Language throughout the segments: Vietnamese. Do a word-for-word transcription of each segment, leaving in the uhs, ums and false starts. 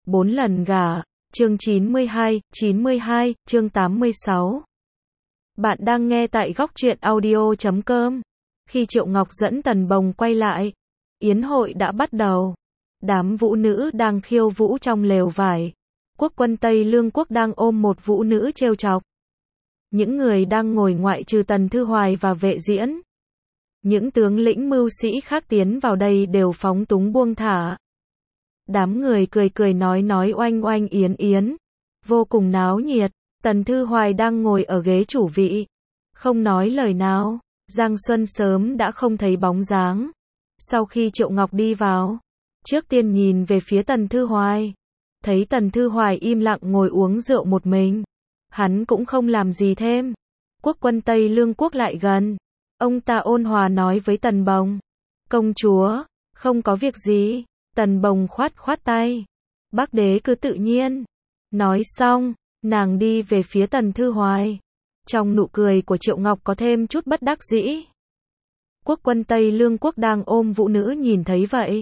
Bốn lần gả, chương chín mươi hai, chín mươi hai, chương tám mươi sáu. Bạn đang nghe tại góc truyện audio chấm com. Khi Triệu Ngọc dẫn Tần Bồng quay lại, yến hội đã bắt đầu. Đám vũ nữ đang khiêu vũ trong lều vải. Quốc quân Tây Lương quốc đang ôm một vũ nữ trêu chọc. Những người đang ngồi ngoại trừ Tần Thư Hoài và Vệ Diễn. Những tướng lĩnh mưu sĩ khác tiến vào đây đều phóng túng buông thả. Đám người cười cười nói nói oanh oanh yến yến. Vô cùng náo nhiệt. Tần Thư Hoài đang ngồi ở ghế chủ vị. Không nói lời nào. Giang Xuân sớm đã không thấy bóng dáng. Sau khi Triệu Ngọc đi vào, trước tiên nhìn về phía Tần Thư Hoài. Thấy Tần Thư Hoài im lặng ngồi uống rượu một mình. Hắn cũng không làm gì thêm. Quốc quân Tây Lương quốc lại gần. Ông ta ôn hòa nói với Tần Bồng. Công chúa, không có việc gì. Tần Bồng khoát khoát tay. Bác đế cứ tự nhiên. Nói xong, nàng đi về phía Tần Thư Hoài. Trong nụ cười của Triệu Ngọc có thêm chút bất đắc dĩ. Quốc quân Tây Lương quốc đang ôm vũ nữ nhìn thấy vậy.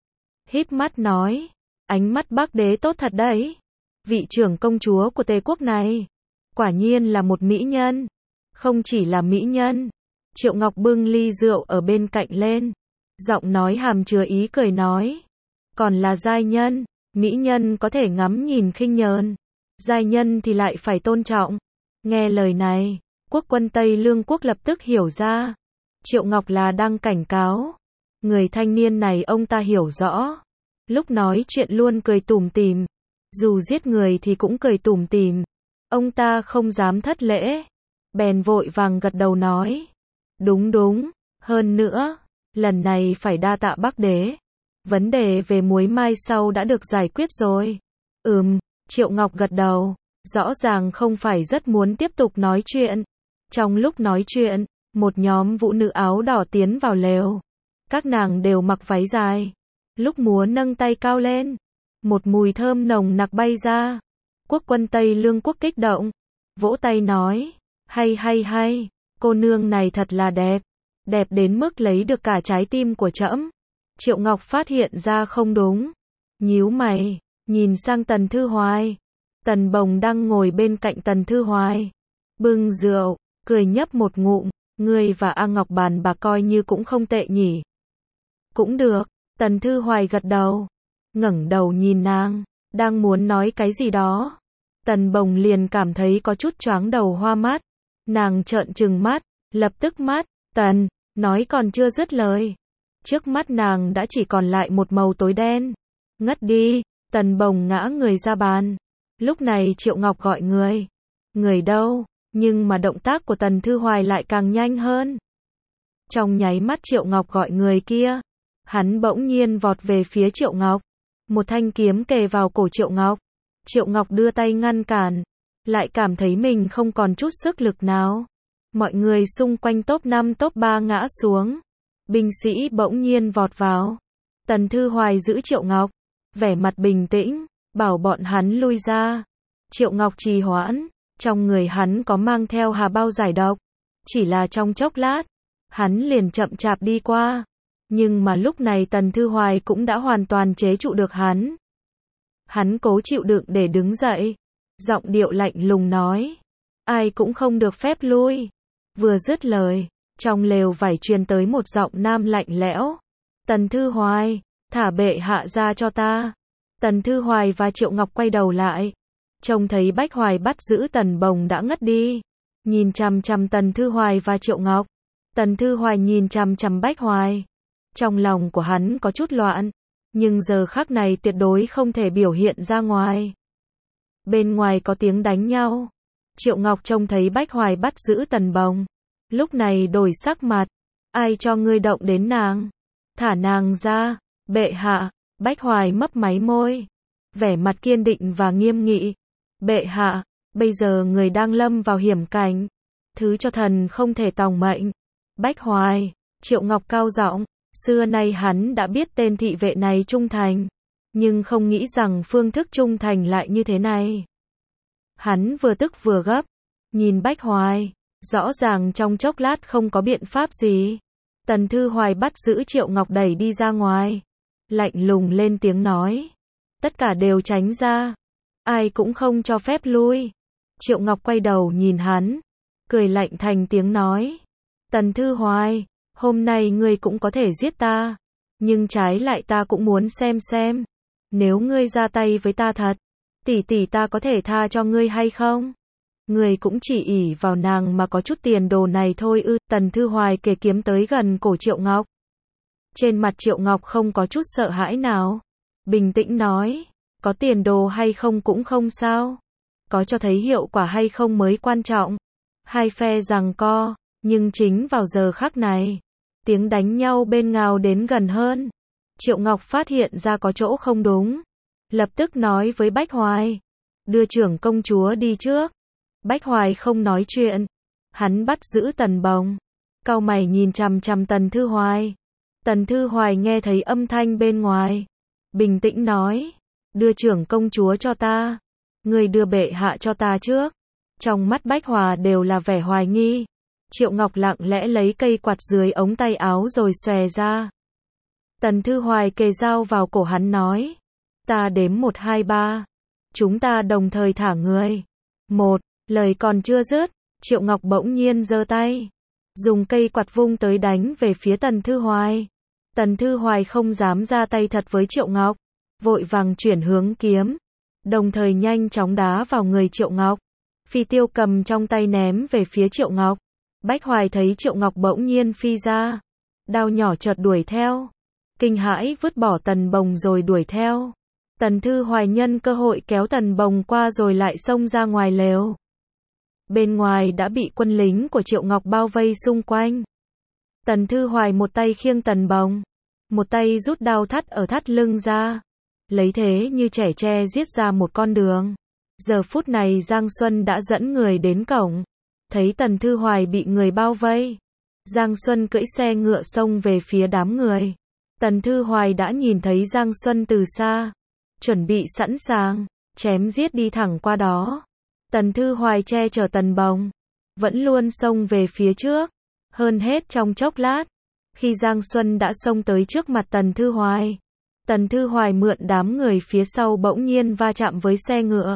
Híp mắt nói. Ánh mắt bác đế tốt thật đấy. Vị trưởng công chúa của Tề quốc này. Quả nhiên là một mỹ nhân. Không chỉ là mỹ nhân. Triệu Ngọc bưng ly rượu ở bên cạnh lên. Giọng nói hàm chứa ý cười nói. Còn là giai nhân. Mỹ nhân có thể ngắm nhìn khinh nhờn. Giai nhân thì lại phải tôn trọng. Nghe lời này, quốc quân Tây Lương quốc lập tức hiểu ra. Triệu Ngọc là đang cảnh cáo. Người thanh niên này ông ta hiểu rõ. Lúc nói chuyện luôn cười tủm tỉm. Dù giết người thì cũng cười tủm tỉm. Ông ta không dám thất lễ. Bèn vội vàng gật đầu nói. Đúng đúng, hơn nữa, lần này phải đa tạ bác đế. Vấn đề về muối mai sau đã được giải quyết rồi. Ừm, Triệu Ngọc gật đầu. Rõ ràng không phải rất muốn tiếp tục nói chuyện. Trong lúc nói chuyện, một nhóm vũ nữ áo đỏ tiến vào lều. Các nàng đều mặc váy dài. Lúc múa nâng tay cao lên, một mùi thơm nồng nặc bay ra. Quốc quân Tây Lương quốc kích động, vỗ tay nói, hay hay hay, cô nương này thật là đẹp, đẹp đến mức lấy được cả trái tim của trẫm. Triệu Ngọc phát hiện ra không đúng, nhíu mày, nhìn sang Tần Thư Hoài. Tần Bồng đang ngồi bên cạnh Tần Thư Hoài, bưng rượu, cười nhấp một ngụm, ngươi và A Ngọc bàn bạc coi như cũng không tệ nhỉ. Cũng được, Tần Thư Hoài gật đầu, ngẩng đầu nhìn nàng, đang muốn nói cái gì đó. Tần Bồng liền cảm thấy có chút choáng đầu hoa mắt, nàng trợn trừng mắt, lập tức mắt, Tần, nói còn chưa dứt lời. Trước mắt nàng đã chỉ còn lại một màu tối đen. Ngất đi, Tần Bồng ngã người ra bàn. Lúc này Triệu Ngọc gọi người. Người đâu? Nhưng mà động tác của Tần Thư Hoài lại càng nhanh hơn. Trong nháy mắt Triệu Ngọc gọi người kia, hắn bỗng nhiên vọt về phía Triệu Ngọc. Một thanh kiếm kề vào cổ Triệu Ngọc. Triệu Ngọc đưa tay ngăn cản, lại cảm thấy mình không còn chút sức lực nào. Mọi người xung quanh top năm top ba ngã xuống. Binh sĩ bỗng nhiên vọt vào. Tần Thư Hoài giữ Triệu Ngọc, vẻ mặt bình tĩnh, bảo bọn hắn lui ra. Triệu Ngọc trì hoãn, trong người hắn có mang theo hà bao giải độc. Chỉ là trong chốc lát, hắn liền chậm chạp đi qua. Nhưng mà lúc này Tần Thư Hoài cũng đã hoàn toàn chế trụ được hắn. Hắn cố chịu đựng để đứng dậy. Giọng điệu lạnh lùng nói. Ai cũng không được phép lui. Vừa dứt lời, trong lều vải truyền tới một giọng nam lạnh lẽo. Tần Thư Hoài, thả bệ hạ ra cho ta. Tần Thư Hoài và Triệu Ngọc quay đầu lại. Trông thấy Bách Hoài bắt giữ Tần Bồng đã ngất đi. Nhìn chằm chằm Tần Thư Hoài và Triệu Ngọc. Tần Thư Hoài nhìn chằm chằm Bách Hoài. Trong lòng của hắn có chút loạn. Nhưng giờ khắc này tuyệt đối không thể biểu hiện ra ngoài. Bên ngoài có tiếng đánh nhau. Triệu Ngọc trông thấy Bách Hoài bắt giữ Tần Bồng. Lúc này đổi sắc mặt. Ai cho ngươi động đến nàng? Thả nàng ra. Bệ hạ. Bách Hoài mấp máy môi. Vẻ mặt kiên định và nghiêm nghị. Bệ hạ. Bây giờ người đang lâm vào hiểm cảnh. Thứ cho thần không thể tòng mệnh. Bách Hoài. Triệu Ngọc cao giọng. Xưa nay hắn đã biết tên thị vệ này trung thành. Nhưng không nghĩ rằng phương thức trung thành lại như thế này. Hắn vừa tức vừa gấp. Nhìn Bách Hoài. Rõ ràng trong chốc lát không có biện pháp gì. Tần Thư Hoài bắt giữ Triệu Ngọc đẩy đi ra ngoài. Lạnh lùng lên tiếng nói. Tất cả đều tránh ra. Ai cũng không cho phép lui. Triệu Ngọc quay đầu nhìn hắn. Cười lạnh thành tiếng nói. Tần Thư Hoài, hôm nay ngươi cũng có thể giết ta. Nhưng trái lại ta cũng muốn xem xem. Nếu ngươi ra tay với ta thật, tỷ tỷ ta có thể tha cho ngươi hay không? Ngươi cũng chỉ ỷ vào nàng mà có chút tiền đồ này thôi ư. Tần Thư Hoài kề kiếm tới gần cổ Triệu Ngọc. Trên mặt Triệu Ngọc không có chút sợ hãi nào. Bình tĩnh nói, có tiền đồ hay không cũng không sao. Có cho thấy hiệu quả hay không mới quan trọng. Hai phe giằng co, nhưng chính vào giờ khắc này, tiếng đánh nhau bên ngào đến gần hơn. Triệu Ngọc phát hiện ra có chỗ không đúng. Lập tức nói với Bách Hoài, đưa trưởng công chúa đi trước. Bách Hoài không nói chuyện. Hắn bắt giữ Tần Bồng. Cau mày nhìn chằm chằm Tần Thư Hoài. Tần Thư Hoài nghe thấy âm thanh bên ngoài. Bình tĩnh nói, đưa trưởng công chúa cho ta. Người đưa bệ hạ cho ta trước. Trong mắt Bách Hòa đều là vẻ hoài nghi. Triệu Ngọc lặng lẽ lấy cây quạt dưới ống tay áo rồi xòe ra. Tần Thư Hoài kề dao vào cổ hắn nói, ta đếm một hai ba. Chúng ta đồng thời thả người. Một, lời còn chưa dứt, Triệu Ngọc bỗng nhiên giơ tay. Dùng cây quạt vung tới đánh về phía Tần Thư Hoài. Tần Thư Hoài không dám ra tay thật với Triệu Ngọc. Vội vàng chuyển hướng kiếm. Đồng thời nhanh chóng đá vào người Triệu Ngọc. Phi tiêu cầm trong tay ném về phía Triệu Ngọc. Bách Hoài thấy Triệu Ngọc bỗng nhiên phi ra. Đao nhỏ chợt đuổi theo. Kinh hãi vứt bỏ Tần Bồng rồi đuổi theo. Tần Thư Hoài nhân cơ hội kéo Tần Bồng qua rồi lại xông ra ngoài lều. Bên ngoài đã bị quân lính của Triệu Ngọc bao vây xung quanh. Tần Thư Hoài một tay khiêng Tần Bồng. Một tay rút đao thắt ở thắt lưng ra. Lấy thế như trẻ tre giết ra một con đường. Giờ phút này Giang Xuân đã dẫn người đến cổng. Thấy Tần Thư Hoài bị người bao vây. Giang Xuân cưỡi xe ngựa xông về phía đám người. Tần Thư Hoài đã nhìn thấy Giang Xuân từ xa. Chuẩn bị sẵn sàng, chém giết đi thẳng qua đó. Tần Thư Hoài che chở Tần Bồng. Vẫn luôn xông về phía trước. Hơn hết trong chốc lát. Khi Giang Xuân đã xông tới trước mặt Tần Thư Hoài. Tần Thư Hoài mượn đám người phía sau bỗng nhiên va chạm với xe ngựa.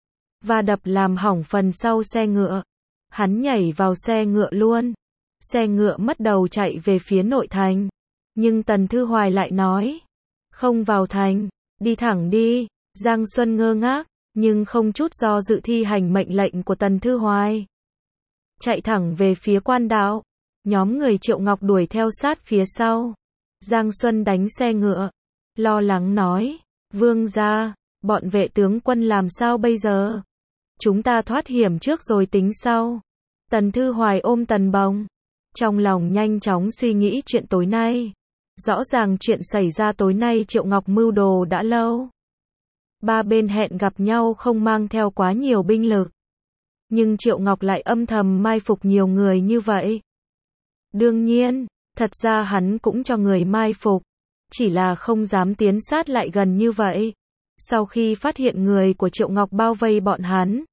Va đập làm hỏng phần sau xe ngựa. Hắn nhảy vào xe ngựa luôn. Xe ngựa mất đầu chạy về phía nội thành. Nhưng Tần Thư Hoài lại nói, không vào thành, đi thẳng đi. Giang Xuân ngơ ngác, nhưng không chút do dự thi hành mệnh lệnh của Tần Thư Hoài. Chạy thẳng về phía quan đạo. Nhóm người Triệu Ngọc đuổi theo sát phía sau. Giang Xuân đánh xe ngựa. Lo lắng nói, vương gia, bọn vệ tướng quân làm sao bây giờ? Chúng ta thoát hiểm trước rồi tính sau. Tần Thư Hoài ôm Tần Bồng. Trong lòng nhanh chóng suy nghĩ chuyện tối nay. Rõ ràng chuyện xảy ra tối nay Triệu Ngọc mưu đồ đã lâu. Ba bên hẹn gặp nhau không mang theo quá nhiều binh lực. Nhưng Triệu Ngọc lại âm thầm mai phục nhiều người như vậy. Đương nhiên, thật ra hắn cũng cho người mai phục. Chỉ là không dám tiến sát lại gần như vậy. Sau khi phát hiện người của Triệu Ngọc bao vây bọn hắn,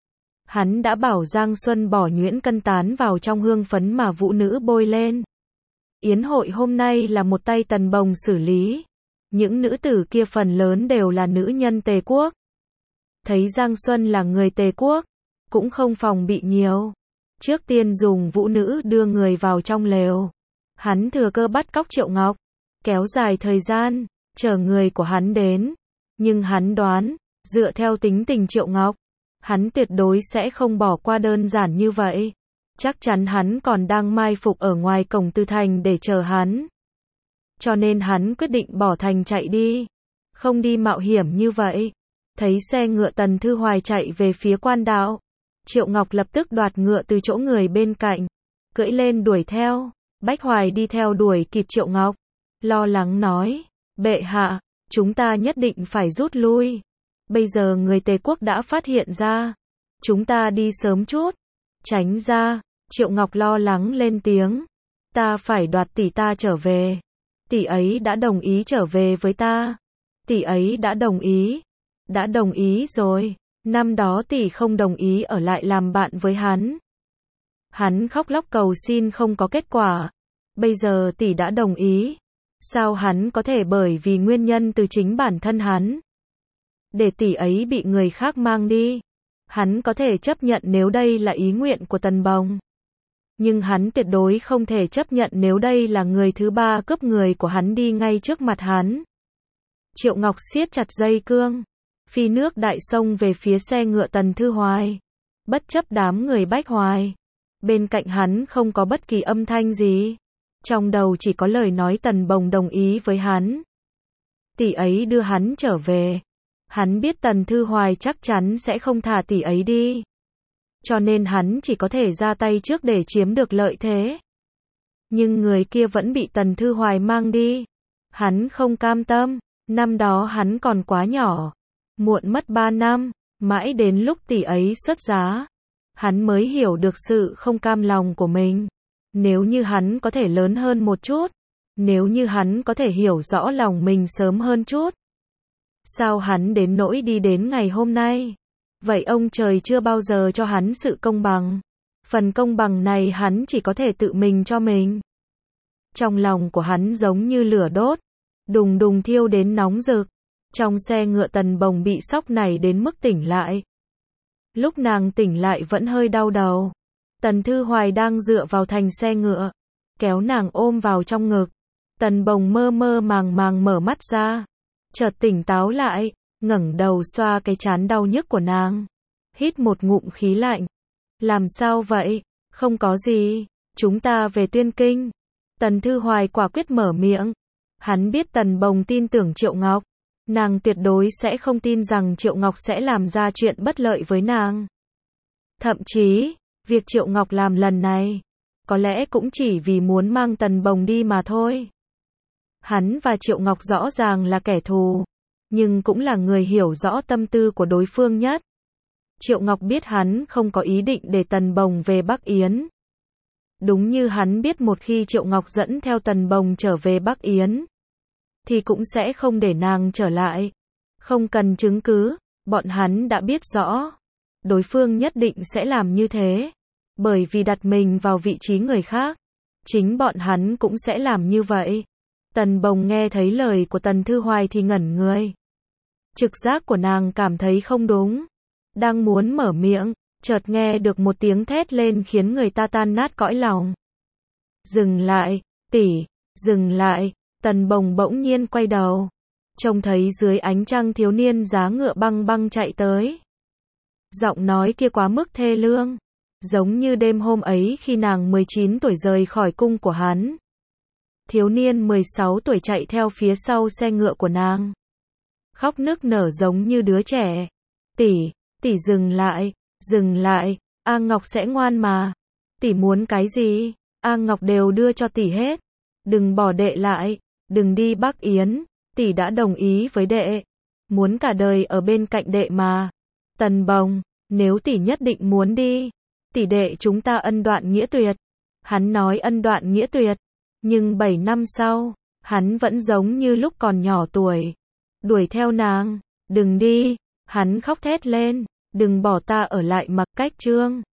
hắn đã bảo Giang Xuân bỏ nhuyễn cân tán vào trong hương phấn mà vũ nữ bôi lên. Yến hội hôm nay là một tay Tần Bồng xử lý. Những nữ tử kia phần lớn đều là nữ nhân Tề quốc. Thấy Giang Xuân là người Tề quốc, cũng không phòng bị nhiều. Trước tiên dùng vũ nữ đưa người vào trong lều. Hắn thừa cơ bắt cóc Triệu Ngọc. Kéo dài thời gian, chờ người của hắn đến. Nhưng hắn đoán, dựa theo tính tình Triệu Ngọc, hắn tuyệt đối sẽ không bỏ qua đơn giản như vậy. Chắc chắn hắn còn đang mai phục ở ngoài cổng Từ thành để chờ hắn. Cho nên hắn quyết định bỏ thành chạy đi. Không đi mạo hiểm như vậy. Thấy xe ngựa Tần Thư Hoài chạy về phía quan đạo. Triệu Ngọc lập tức đoạt ngựa từ chỗ người bên cạnh. Cưỡi lên đuổi theo. Bách Hoài đi theo đuổi kịp Triệu Ngọc. Lo lắng nói, bệ hạ, chúng ta nhất định phải rút lui. Bây giờ người Tề quốc đã phát hiện ra. Chúng ta đi sớm chút. Tránh ra. Triệu Ngọc lo lắng lên tiếng. Ta phải đoạt tỷ ta trở về. Tỷ ấy đã đồng ý trở về với ta. Tỷ ấy đã đồng ý. Đã đồng ý rồi. Năm đó tỷ không đồng ý ở lại làm bạn với hắn. Hắn khóc lóc cầu xin không có kết quả. Bây giờ tỷ đã đồng ý. Sao hắn có thể bởi vì nguyên nhân từ chính bản thân hắn để tỷ ấy bị người khác mang đi. Hắn có thể chấp nhận nếu đây là ý nguyện của Tần Bồng. Nhưng hắn tuyệt đối không thể chấp nhận nếu đây là người thứ ba cướp người của hắn đi ngay trước mặt hắn. Triệu Ngọc siết chặt dây cương, phi nước đại sông về phía xe ngựa Tần Thư Hoài. Bất chấp đám người Bách Hoài. Bên cạnh hắn không có bất kỳ âm thanh gì. Trong đầu chỉ có lời nói Tần Bồng đồng ý với hắn. Tỷ ấy đưa hắn trở về. Hắn biết Tần Thư Hoài chắc chắn sẽ không thả tỷ ấy đi. Cho nên hắn chỉ có thể ra tay trước để chiếm được lợi thế. Nhưng người kia vẫn bị Tần Thư Hoài mang đi. Hắn không cam tâm. Năm đó hắn còn quá nhỏ. Muộn mất ba năm. Mãi đến lúc tỷ ấy xuất giá. Hắn mới hiểu được sự không cam lòng của mình. Nếu như hắn có thể lớn hơn một chút. Nếu như hắn có thể hiểu rõ lòng mình sớm hơn chút. Sao hắn đến nỗi đi đến ngày hôm nay? Vậy ông trời chưa bao giờ cho hắn sự công bằng. Phần công bằng này hắn chỉ có thể tự mình cho mình. Trong lòng của hắn giống như lửa đốt. Đùng đùng thiêu đến nóng rực. Trong xe ngựa Tần Bồng bị sốc nảy đến mức tỉnh lại. Lúc nàng tỉnh lại vẫn hơi đau đầu. Tần Thư Hoài đang dựa vào thành xe ngựa. Kéo nàng ôm vào trong ngực. Tần Bồng mơ mơ màng màng mở mắt ra. Chợt tỉnh táo lại. Ngẩng đầu xoa cái trán đau nhức của nàng. Hít một ngụm khí lạnh. Làm sao vậy? Không có gì. Chúng ta về Tuyên Kinh. Tần Thư Hoài quả quyết mở miệng. Hắn biết Tần Bồng tin tưởng Triệu Ngọc. Nàng tuyệt đối sẽ không tin rằng Triệu Ngọc sẽ làm ra chuyện bất lợi với nàng. Thậm chí, việc Triệu Ngọc làm lần này, có lẽ cũng chỉ vì muốn mang Tần Bồng đi mà thôi. Hắn và Triệu Ngọc rõ ràng là kẻ thù, nhưng cũng là người hiểu rõ tâm tư của đối phương nhất. Triệu Ngọc biết hắn không có ý định để Tần Bồng về Bắc Yến. Đúng như hắn biết một khi Triệu Ngọc dẫn theo Tần Bồng trở về Bắc Yến, thì cũng sẽ không để nàng trở lại. Không cần chứng cứ, bọn hắn đã biết rõ. Đối phương nhất định sẽ làm như thế. Bởi vì đặt mình vào vị trí người khác, chính bọn hắn cũng sẽ làm như vậy. Tần Bồng nghe thấy lời của Tần Thư Hoài thì ngẩn người. Trực giác của nàng cảm thấy không đúng. Đang muốn mở miệng, chợt nghe được một tiếng thét lên khiến người ta tan nát cõi lòng. Dừng lại, tỷ, dừng lại. Tần Bồng bỗng nhiên quay đầu. Trông thấy dưới ánh trăng thiếu niên giá ngựa băng băng chạy tới. Giọng nói kia quá mức thê lương. Giống như đêm hôm ấy khi nàng mười chín tuổi rời khỏi cung của hắn. Thiếu niên mười sáu tuổi chạy theo phía sau xe ngựa của nàng. Khóc nức nở giống như đứa trẻ. Tỷ, tỷ dừng lại, dừng lại, A Ngọc sẽ ngoan mà. Tỷ muốn cái gì, A Ngọc đều đưa cho tỷ hết. Đừng bỏ đệ lại, đừng đi Bắc Yến, tỷ đã đồng ý với đệ. Muốn cả đời ở bên cạnh đệ mà. Tần Bồng, nếu tỷ nhất định muốn đi, tỷ đệ chúng ta ân đoạn nghĩa tuyệt. Hắn nói ân đoạn nghĩa tuyệt, nhưng bảy năm sau, hắn vẫn giống như lúc còn nhỏ tuổi. Đuổi theo nàng, đừng đi, hắn khóc thét lên, đừng bỏ ta ở lại mặc cách trương.